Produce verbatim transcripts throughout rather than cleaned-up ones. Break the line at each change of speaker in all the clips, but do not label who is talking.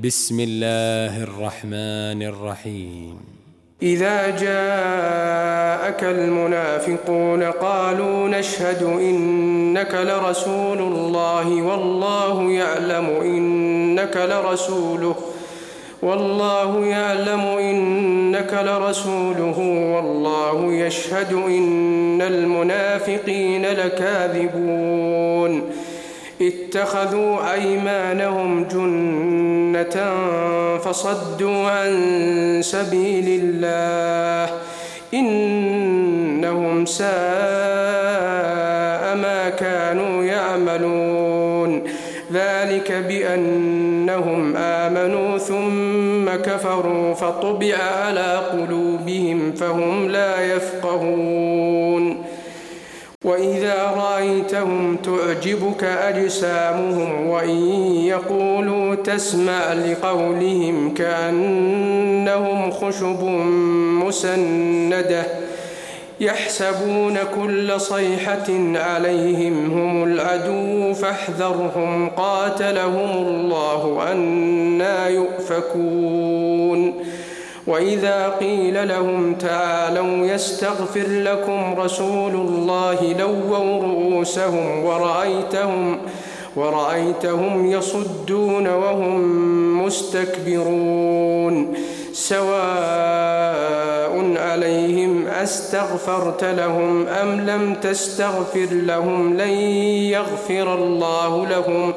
بسم الله الرحمن الرحيم.
إذا جاءك المنافقون قالوا نشهد إنك لرسول الله والله يعلم إنك لرسوله والله يعلم إنك لرسوله والله يشهد إن المنافقين لكاذبون اتخذوا أيمانهم جنة فصدوا عن سبيل الله إنهم ساء ما كانوا يعملون ذلك بأنهم آمنوا ثم كفروا فطبع على قلوبهم فهم لا يفقهون وإذا رأيتهم تعجبك أجسامهم وإن يقولوا تسمع لقولهم كأنهم خشب مسندة يحسبون كل صيحة عليهم هم العدو فاحذرهم قاتلهم الله أنى يؤفكون وإذا قيل لهم تعالوا يستغفر لكم رسول الله لووا رؤوسهم ورأيتهم, ورأيتهم يصدون وهم مستكبرون سواء عليهم أستغفرت لهم أم لم تستغفر لهم لن يغفر الله لهم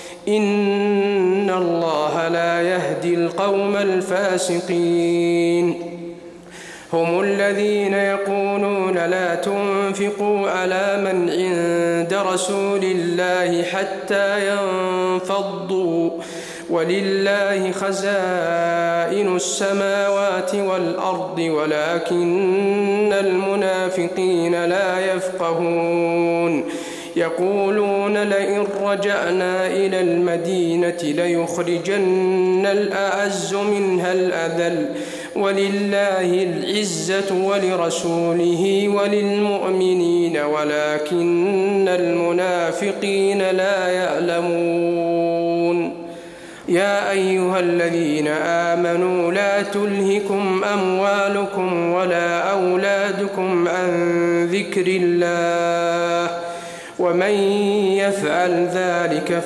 إن الله لا يهدي القوم الفاسقين هم الذين يقولون لا تنفقوا على من عند رسول الله حتى ينفضوا ولله خزائن السماوات والأرض ولكن المنافقين لا يفقهون يقولون لئن رجعنا إلى المدينة ليخرجن الأعز منها الأذل ولله العزة ولرسوله وللمؤمنين ولكن المنافقين لا يعلمون يا أيها الذين آمنوا لا تلهكم أموالكم ولا أولادكم عن ذكر الله ومن يفعل ذلك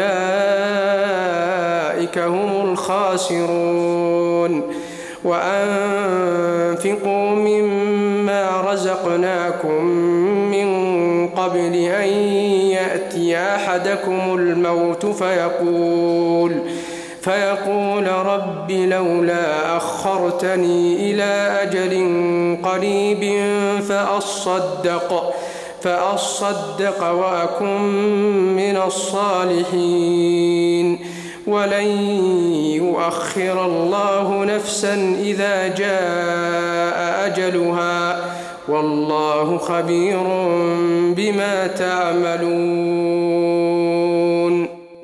فأولئك هم الخاسرون وأنفقوا مما رزقناكم من قبل أن يأتي أحدكم الموت فيقول فيقول رب لولا أخرتني إلى أجل قريب فأصدق فأصدق وأكن من الصالحين ولن يؤخر الله نفسا إذا جاء أجلها والله خبير بما تعملون.